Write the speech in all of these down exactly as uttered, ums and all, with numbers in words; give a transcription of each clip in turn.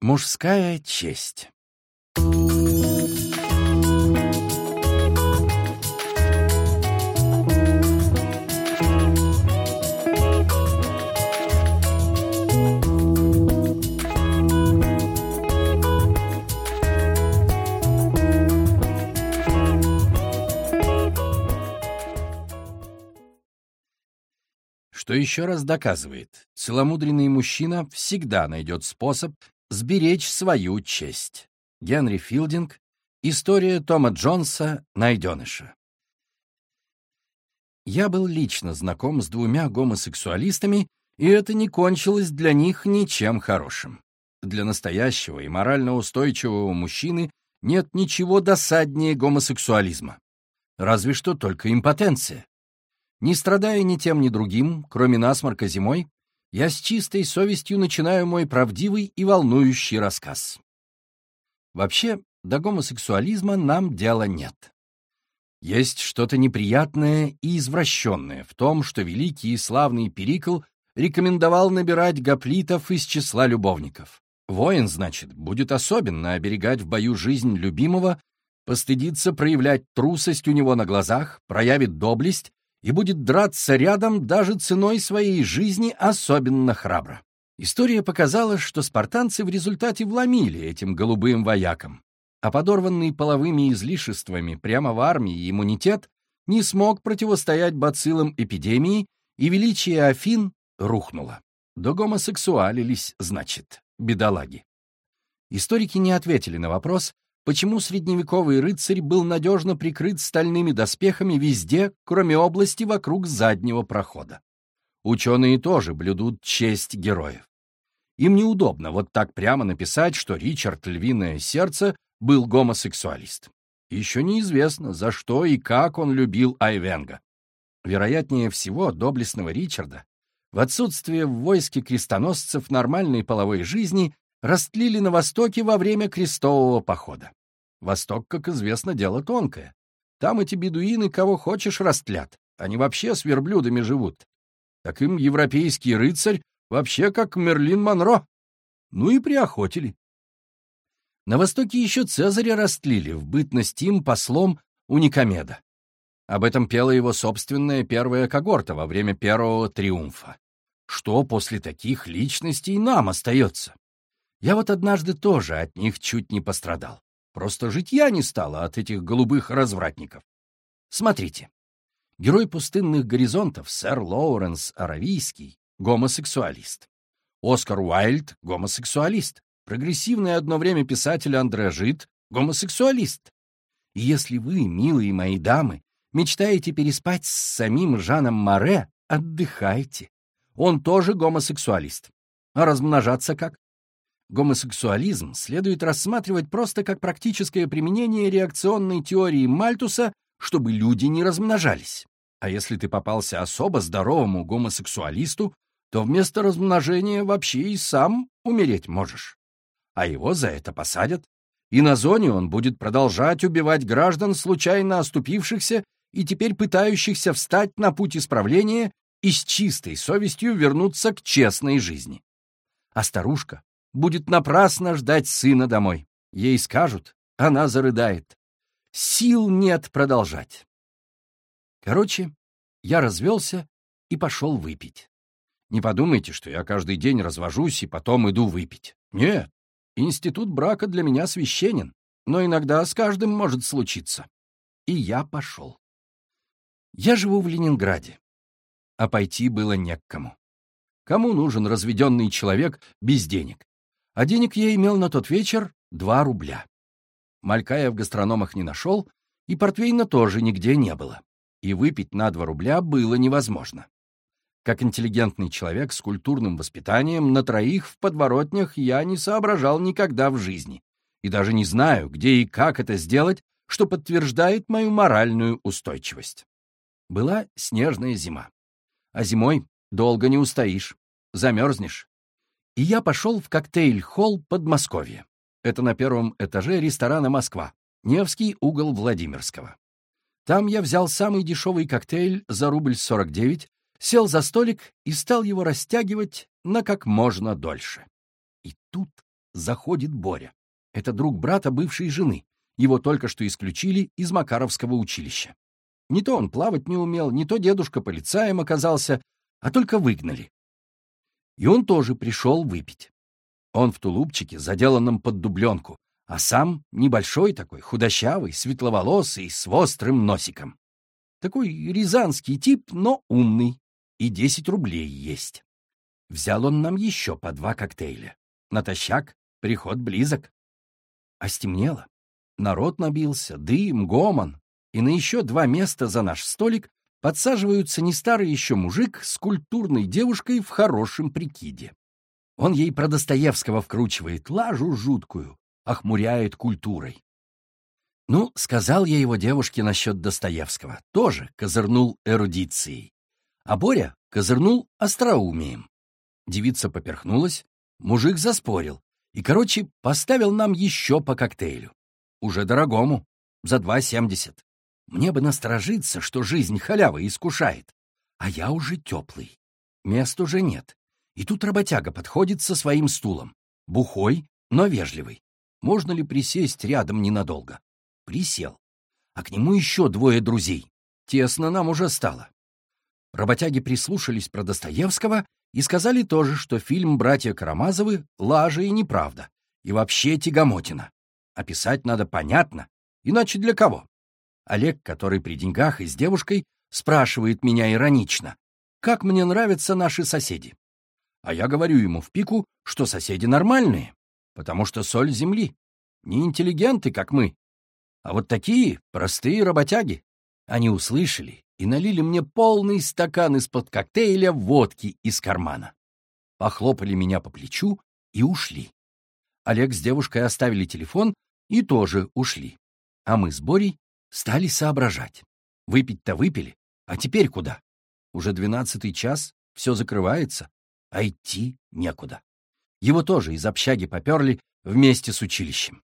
Мужская честь. Что еще раз доказывает, целомудренный мужчина всегда найдет способ сберечь свою честь. Генри Филдинг. История Тома Джонса «Найденыша». Я был лично знаком с двумя гомосексуалистами, и это не кончилось для них ничем хорошим. Для настоящего и морально устойчивого мужчины нет ничего досаднее гомосексуализма. Разве что только импотенция. Не страдая ни тем, ни другим, кроме насморка зимой, я с чистой совестью начинаю мой правдивый и волнующий рассказ. Вообще, до гомосексуализма нам дела нет. Есть что-то неприятное и извращенное в том, что великий и славный Перикл рекомендовал набирать гоплитов из числа любовников. Воин, значит, будет особенно оберегать в бою жизнь любимого, постыдится проявлять трусость у него на глазах, проявит доблесть и будет драться рядом даже ценой своей жизни особенно храбро. История показала, что спартанцы в результате вломили этим голубым воякам, а подорванный половыми излишествами прямо в армии иммунитет не смог противостоять бациллам эпидемии, и величие Афин рухнуло. Догомосексуалились, значит, бедолаги. Историки не ответили на вопрос, почему средневековый рыцарь был надежно прикрыт стальными доспехами везде, кроме области вокруг заднего прохода. Ученые тоже блюдут честь героев. Им неудобно вот так прямо написать, что Ричард Львиное Сердце был гомосексуалист. Еще неизвестно, за что и как он любил Айвенго. Вероятнее всего, доблестного Ричарда в отсутствие в войске крестоносцев нормальной половой жизни растлили на Востоке во время крестового похода. Восток, как известно, дело тонкое. Там эти бедуины кого хочешь растлят, они вообще с верблюдами живут. Так им европейский рыцарь вообще как Мерлин Монро. Ну и приохотили. На Востоке еще Цезаря растлили в бытность им послом у Никомеда. Об этом пела его собственная первая когорта во время первого триумфа. Что после таких личностей нам остается? Я вот однажды тоже от них чуть не пострадал. Просто житья не стало от этих голубых развратников. Смотрите. Герой пустынных горизонтов сэр Лоуренс Аравийский — гомосексуалист. Оскар Уайльд — гомосексуалист. Прогрессивный одно время писатель Андре Жид — гомосексуалист. И если вы, милые мои дамы, мечтаете переспать с самим Жаном Море, отдыхайте. Он тоже гомосексуалист. А размножаться как? Гомосексуализм следует рассматривать просто как практическое применение реакционной теории Мальтуса, чтобы люди не размножались. А если ты попался особо здоровому гомосексуалисту, то вместо размножения вообще и сам умереть можешь. А его за это посадят, и на зоне он будет продолжать убивать граждан, случайно оступившихся и теперь пытающихся встать на путь исправления и с чистой совестью вернуться к честной жизни. А старушка будет напрасно ждать сына домой. Ей скажут, она зарыдает. Сил нет продолжать. Короче, я развелся и пошел выпить. Не подумайте, что я каждый день развожусь и потом иду выпить. Нет, институт брака для меня священен, но иногда с каждым может случиться. И я пошел. Я живу в Ленинграде, а пойти было не к кому. Кому нужен разведенный человек без денег? А денег я имел на тот вечер два рубля. Малька я в гастрономах не нашел, и портвейна тоже нигде не было. И выпить на два рубля было невозможно. Как интеллигентный человек с культурным воспитанием, на троих в подворотнях я не соображал никогда в жизни. И даже не знаю, где и как это сделать, что подтверждает мою моральную устойчивость. Была снежная зима. А зимой долго не устоишь, замерзнешь. И я пошел в коктейль-холл Подмосковья. Это на первом этаже ресторана «Москва», Невский угол Владимирского. Там я взял самый дешевый коктейль за рубль сорок девять, сел за столик и стал его растягивать на как можно дольше. И тут заходит Боря. Это друг брата бывшей жены. Его только что исключили из Макаровского училища. Не то он плавать не умел, не то дедушка полицаем оказался, а только выгнали. И он тоже пришел выпить. Он в тулупчике, заделанном под дубленку, а сам небольшой такой, худощавый, светловолосый, с острым носиком. Такой рязанский тип, но умный, и десять рублей есть. Взял он нам еще по два коктейля. Натощак, приход близок. А стемнело. Народ набился, дым, гомон. И на еще два места за наш столик подсаживаются не старый еще мужик с культурной девушкой в хорошем прикиде. Он ей про Достоевского вкручивает лажу жуткую, охмуряет культурой. Ну, сказал я его девушке насчет Достоевского, тоже козырнул эрудицией. А Боря козырнул остроумием. Девица поперхнулась, мужик заспорил и, короче, поставил нам еще по коктейлю. Уже дорогому, за два семьдесят. Мне бы насторожиться, что жизнь халявой искушает. А я уже теплый. Мест уже нет. И тут работяга подходит со своим стулом. Бухой, но вежливый. Можно ли присесть рядом ненадолго? Присел. А к нему еще двое друзей. Тесно нам уже стало. Работяги прислушались про Достоевского и сказали тоже, что фильм «Братья Карамазовы» — лажа и неправда. И вообще тягомотина. Описать надо понятно, иначе для кого? Олег, который при деньгах и с девушкой, спрашивает меня иронично, как мне нравятся наши соседи. А я говорю ему в пику, что соседи нормальные, потому что соль земли, не интеллигенты, как мы, а вот такие простые работяги. Они услышали и налили мне полный стакан из-под коктейля водки из кармана. Похлопали меня по плечу и ушли. Олег с девушкой оставили телефон и тоже ушли. А мы с Борей стали соображать. Выпить-то выпили, а теперь куда? Уже двенадцатый час, все закрывается, а идти некуда. Его тоже из общаги поперли вместе с училищем.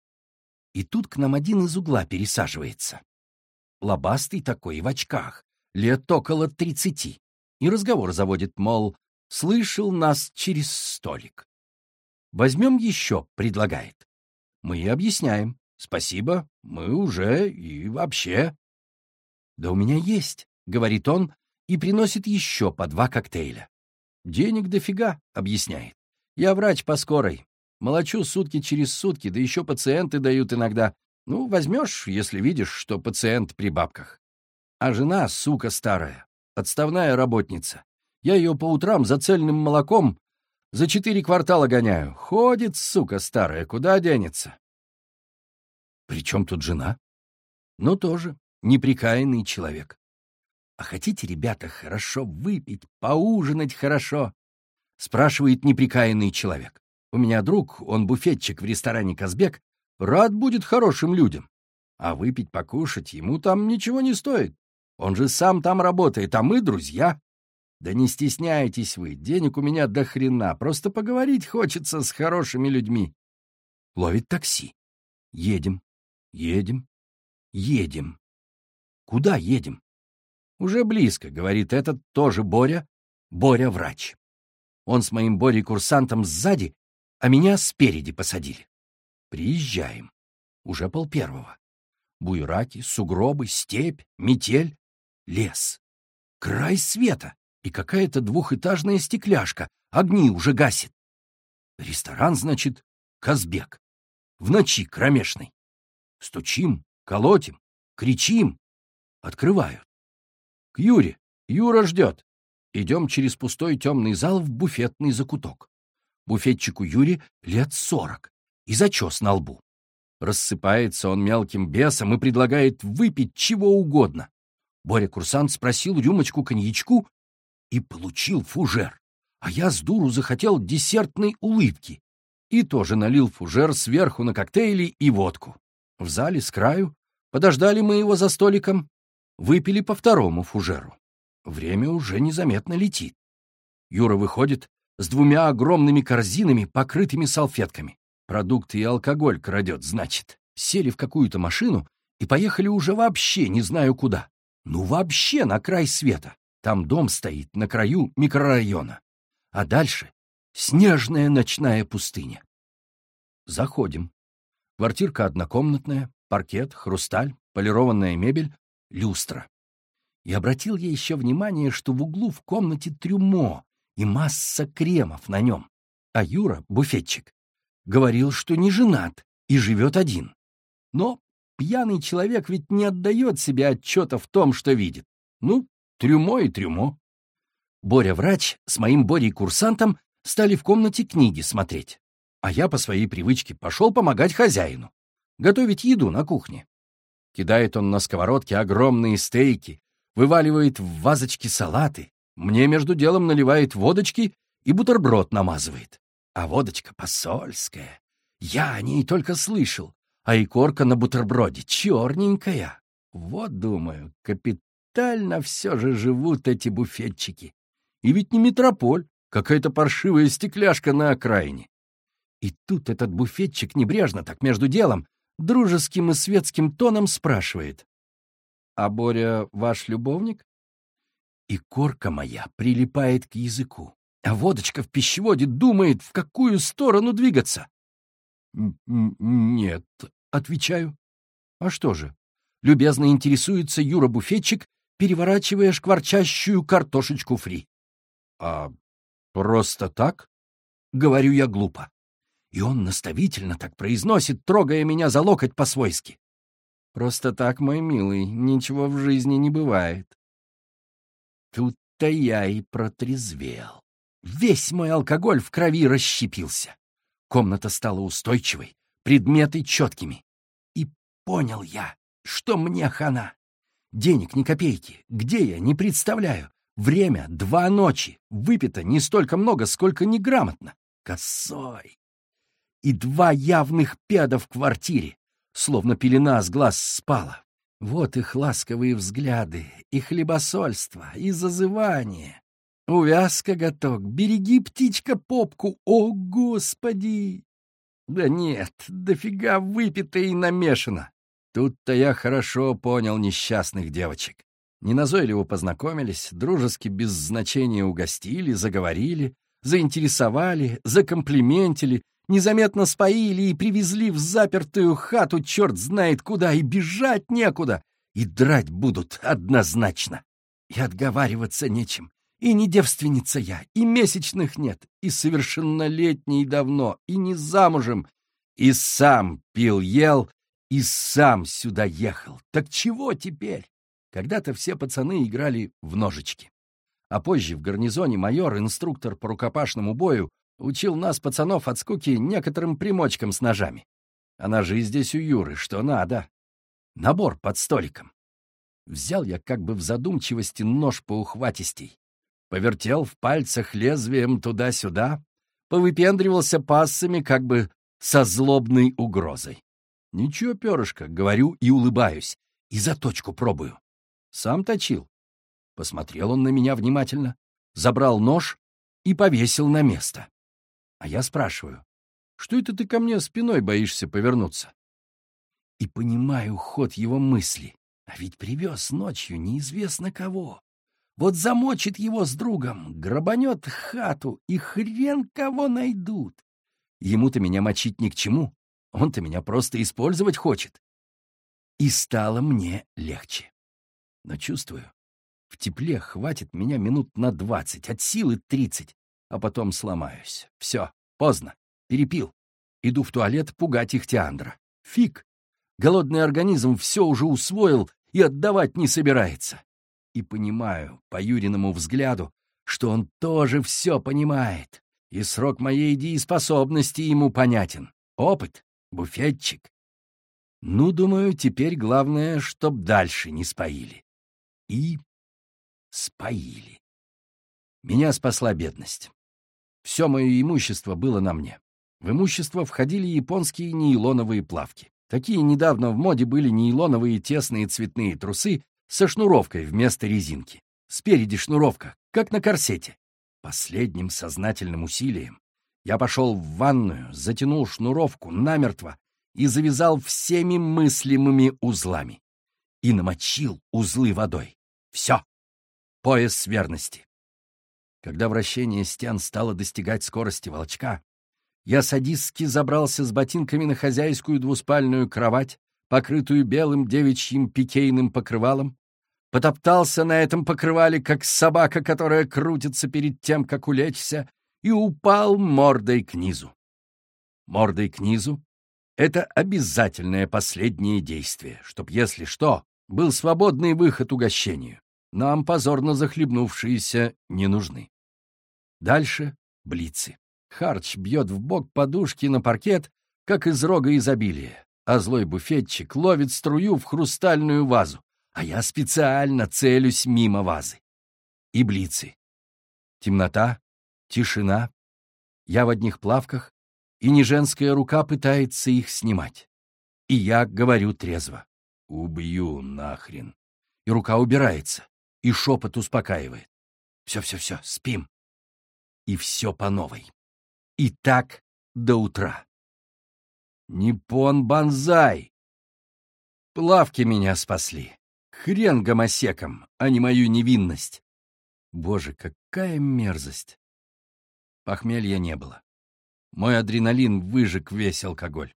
И тут к нам один из угла пересаживается. Лобастый такой, в очках, лет около тридцати. И разговор заводит, мол, слышал нас через столик. «Возьмем еще», — предлагает. Мы и объясняем. «Спасибо, мы уже и вообще». «Да у меня есть», — говорит он, и приносит еще по два коктейля. «Денег дофига», — объясняет. «Я врач по скорой. Молочу сутки через сутки, да еще пациенты дают иногда. Ну, возьмешь, если видишь, что пациент при бабках. А жена, сука старая, отставная работница. Я ее по утрам за цельным молоком за четыре квартала гоняю. Ходит, сука старая, куда денется?» «При чем тут жена?» «Ну, тоже неприкаянный человек». «А хотите, ребята, хорошо выпить, поужинать хорошо?» — спрашивает неприкаянный человек. «У меня друг, он буфетчик в ресторане «Казбек», рад будет хорошим людям. А выпить, покушать ему там ничего не стоит. Он же сам там работает, а мы друзья. Да не стесняйтесь вы, денег у меня до хрена, просто поговорить хочется с хорошими людьми». Ловит такси. Едем, едем, едем. Куда едем? Уже близко, говорит этот тоже Боря, Боря врач. Он с моим Борей-курсантом сзади, а меня спереди посадили. Приезжаем. Уже полпервого. Буераки, сугробы, степь, метель, лес. Край света и какая-то двухэтажная стекляшка. Огни уже гасит. Ресторан, значит, «Казбек». В ночи кромешной. Стучим, колотим, кричим. Открывают. К Юре. Юра ждет. Идем через пустой темный зал в буфетный закуток. Буфетчику Юре лет сорок. И зачес на лбу. Рассыпается он мелким бесом и предлагает выпить чего угодно. Боря-курсант спросил рюмочку коньячку и получил фужер. А я с дуру захотел десертной улыбки. И тоже налил фужер сверху на коктейли и водку. В зале с краю подождали мы его за столиком. Выпили по второму фужеру. Время уже незаметно летит. Юра выходит с двумя огромными корзинами, покрытыми салфетками. Продукты и алкоголь крадет, значит. Сели в какую-то машину и поехали уже вообще не знаю куда. Ну вообще на край света. Там дом стоит на краю микрорайона. А дальше снежная ночная пустыня. Заходим. Квартирка однокомнатная, паркет, хрусталь, полированная мебель, люстра. И обратил я еще внимание, что в углу в комнате трюмо и масса кремов на нем. А Юра, буфетчик, говорил, что не женат и живет один. Но пьяный человек ведь не отдает себе отчета в том, что видит. Ну, трюмо и трюмо. Боря-врач с моим Борей-курсантом стали в комнате книги смотреть. А я по своей привычке пошел помогать хозяину. Готовить еду на кухне. Кидает он на сковородке огромные стейки, вываливает в вазочки салаты, мне между делом наливает водочки и бутерброд намазывает. А водочка посольская. Я о ней только слышал, а икорка на бутерброде черненькая. Вот, думаю, капитально все же живут эти буфетчики. И ведь не метрополь, какая-то паршивая стекляшка на окраине. И тут этот буфетчик небрежно так между делом, дружеским и светским тоном спрашивает: «А Боря ваш любовник?» И корка моя прилипает к языку, а водочка в пищеводе думает, в какую сторону двигаться. «Нет», — отвечаю. «А что же?» — любезно интересуется Юра-буфетчик, переворачивая шкварчащую картошечку фри. «А просто так?» — говорю я глупо. И он наставительно так произносит, трогая меня за локоть по-свойски. «Просто так, мой милый, ничего в жизни не бывает». Тут-то я и протрезвел. Весь мой алкоголь в крови расщепился. Комната стала устойчивой, предметы четкими. И понял я, что мне хана. Денег ни копейки, где я, не представляю. Время — два ночи, выпито не столько много, сколько неграмотно. Косой. И два явных педа в квартире, словно пелена с глаз спала. Вот их ласковые взгляды, и хлебосольство, и зазывание. Увязка, готок, береги, птичка, попку, о, Господи! Да нет, дофига выпито и намешано. Тут-то я хорошо понял несчастных девочек. Неназойливо познакомились, дружески без значения угостили, заговорили, заинтересовали, закомплиментили, незаметно споили и привезли в запертую хату черт знает куда, и бежать некуда, и драть будут однозначно. И отговариваться нечем, и не девственница я, и месячных нет, и совершеннолетний давно, и не замужем, и сам пил-ел, и сам сюда ехал. Так чего теперь? Когда-то все пацаны играли в ножички. А позже в гарнизоне майор, инструктор по рукопашному бою, учил нас, пацанов, от скуки некоторым примочкам с ножами. А ножи здесь у Юры, что надо. Набор под столиком. Взял я как бы в задумчивости нож поухватистей. Повертел в пальцах лезвием туда-сюда, повыпендривался пассами как бы со злобной угрозой. Ничего, перышко, говорю и улыбаюсь, и заточку пробую. Сам точил. Посмотрел он на меня внимательно, забрал нож и повесил на место. А я спрашиваю: что это ты ко мне спиной боишься повернуться? И понимаю ход его мысли. А ведь привез ночью неизвестно кого. Вот замочит его с другом, грабанет хату, и хрен кого найдут. Ему-то меня мочить ни к чему, он-то меня просто использовать хочет. И стало мне легче. Но чувствую, в тепле хватит меня минут на двадцать, от силы тридцать, а потом сломаюсь. Все, поздно, перепил. Иду в туалет пугать Ихтиандра. Фиг. Голодный организм все уже усвоил и отдавать не собирается. И понимаю по Юриному взгляду, что он тоже все понимает, и срок моей дееспособности ему понятен. Опыт, буфетчик. Ну, думаю, теперь главное, чтоб дальше не споили. И споили. Меня спасла бедность. Все мое имущество было на мне. В имущество входили японские нейлоновые плавки. Такие недавно в моде были нейлоновые тесные цветные трусы со шнуровкой вместо резинки. Спереди шнуровка, как на корсете. Последним сознательным усилием я пошел в ванную, затянул шнуровку намертво и завязал всеми мыслимыми узлами. И намочил узлы водой. Все. Пояс верности. Когда вращение стен стало достигать скорости волчка, Я садистски забрался с ботинками на хозяйскую двуспальную кровать, покрытую белым девичьим пикейным покрывалом, потоптался на этом покрывале, как собака, которая крутится перед тем, как улечься, и упал мордой к низу. Мордой к низу — это обязательное последнее действие, чтоб, если что, был свободный выход угощению. Нам, позорно захлебнувшиеся, не нужны. Дальше блицы. Харч бьет в бок подушки на паркет, как из рога изобилия, а злой буфетчик ловит струю в хрустальную вазу, а я специально целюсь мимо вазы. И блицы. Темнота, тишина. Я в одних плавках, и не женская рука пытается их снимать. И я говорю трезво: «Убью нахрен». И рука убирается, и шепот успокаивает: «Все-все-все, спим». И все по новой. И так до утра. Ниппон Банзай! Плавки меня спасли. Хрен гомосеком, а не мою невинность. Боже, какая мерзость! Похмелья не было. Мой адреналин выжег весь алкоголь.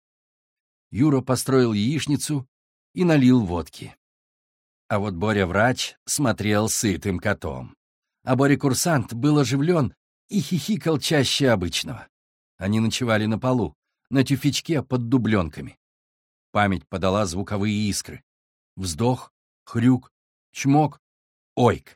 Юра построил яичницу и налил водки. А вот Боря-врач смотрел сытым котом. А Боря-курсант был оживлен и хихикал чаще обычного. Они ночевали на полу, на тюфячке под дубленками. Память подала звуковые искры. Вздох, хрюк, чмок, ойк.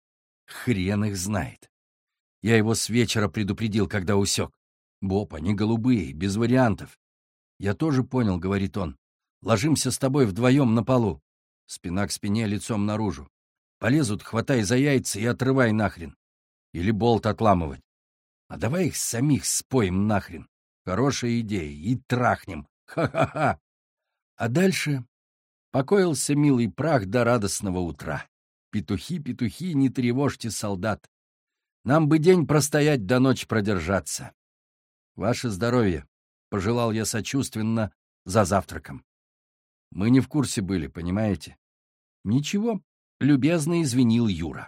Хрен их знает. Я его с вечера предупредил, когда усек. «Боб, они голубые, без вариантов». «Я тоже понял», — говорит он. «Ложимся с тобой вдвоем на полу. Спина к спине, лицом наружу. Полезут, хватай за яйца и отрывай нахрен. Или болт отламывать. А давай их самих споем нахрен. Хорошая идея. И трахнем. Ха-ха-ха». А дальше покоился милый прах до радостного утра. Петухи, петухи, не тревожьте солдат. Нам бы день простоять, до ночи продержаться. Ваше здоровье, — пожелал я сочувственно за завтраком. Мы не в курсе были, понимаете? Ничего, — любезно извинил Юра.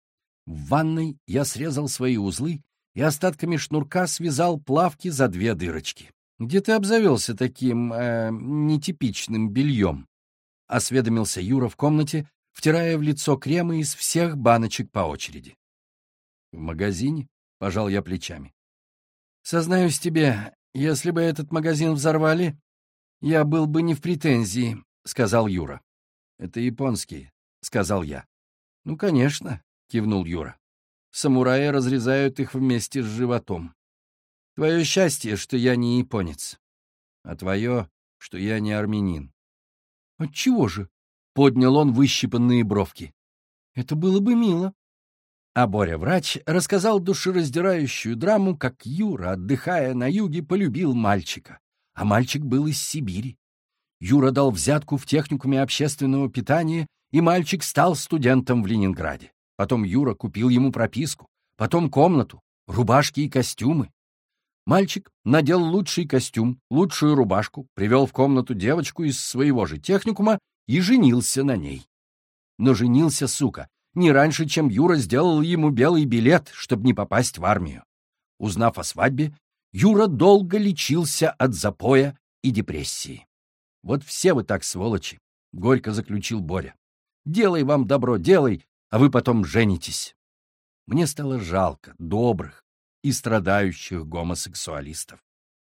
В ванной я срезал свои узлы и остатками шнурка связал плавки за две дырочки. «Где ты обзавелся таким э, нетипичным бельем?» — осведомился Юра в комнате, втирая в лицо кремы из всех баночек по очереди. «В магазине?» — пожал я плечами. «Сознаюсь тебе, если бы этот магазин взорвали, я был бы не в претензии», — сказал Юра. «Это японские», — сказал я. «Ну, конечно», — кивнул Юра. «Самураи разрезают их вместе с животом. Твое счастье, что я не японец, а твое, что я не армянин». «Отчего же?» — поднял он выщипанные бровки. «Это было бы мило». А Боря-врач рассказал душераздирающую драму, как Юра, отдыхая на юге, полюбил мальчика. А мальчик был из Сибири. Юра дал взятку в техникуме общественного питания, и мальчик стал студентом в Ленинграде. Потом Юра купил ему прописку, потом комнату, рубашки и костюмы. Мальчик надел лучший костюм, лучшую рубашку, привел в комнату девочку из своего же техникума и женился на ней. Но женился, сука, не раньше, чем Юра сделал ему белый билет, чтобы не попасть в армию. Узнав о свадьбе, Юра долго лечился от запоя и депрессии. «Вот все вы так, сволочи», — горько заключил Боря. «Делай вам добро, делай, а вы потом женитесь». Мне стало жалко добрых и страдающих гомосексуалистов.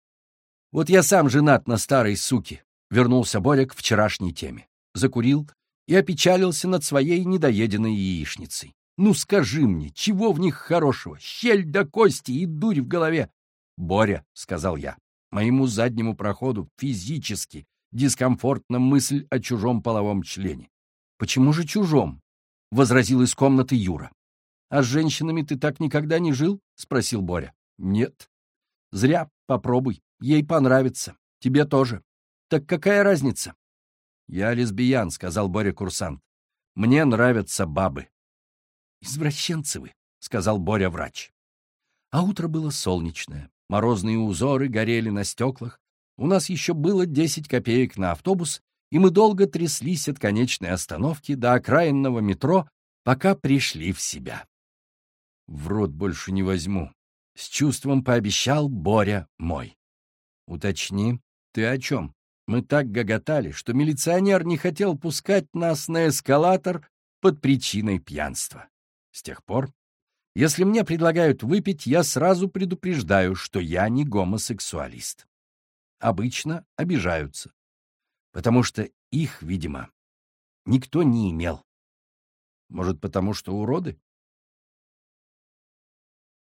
«Вот я сам женат на старой суке», — вернулся Боря к вчерашней теме. Закурил и опечалился над своей недоеденной яичницей. «Ну скажи мне, чего в них хорошего? Щель до кости и дурь в голове!» «Боря», — сказал я, — «моему заднему проходу физически дискомфортна мысль о чужом половом члене». «Почему же чужом?» — возразил из комнаты Юра. «А с женщинами ты так никогда не жил?» — спросил Боря. «Нет». «Зря, попробуй, ей понравится. Тебе тоже. Так какая разница?» «Я лесбиян», — сказал Боря-курсант. «Мне нравятся бабы». «Извращенцы вы», — сказал Боря-врач. А утро было солнечное. Морозные узоры горели на стеклах. У нас еще было десять копеек на автобус, и мы долго тряслись от конечной остановки до окраинного метро, пока пришли в себя. «В рот больше не возьму», — с чувством пообещал Боря мой. Уточни, ты о чем? Мы так гоготали, что милиционер не хотел пускать нас на эскалатор под причиной пьянства. С тех пор, если мне предлагают выпить, я сразу предупреждаю, что я не гомосексуалист. Обычно обижаются, потому что их, видимо, никто не имел. Может, потому что уроды?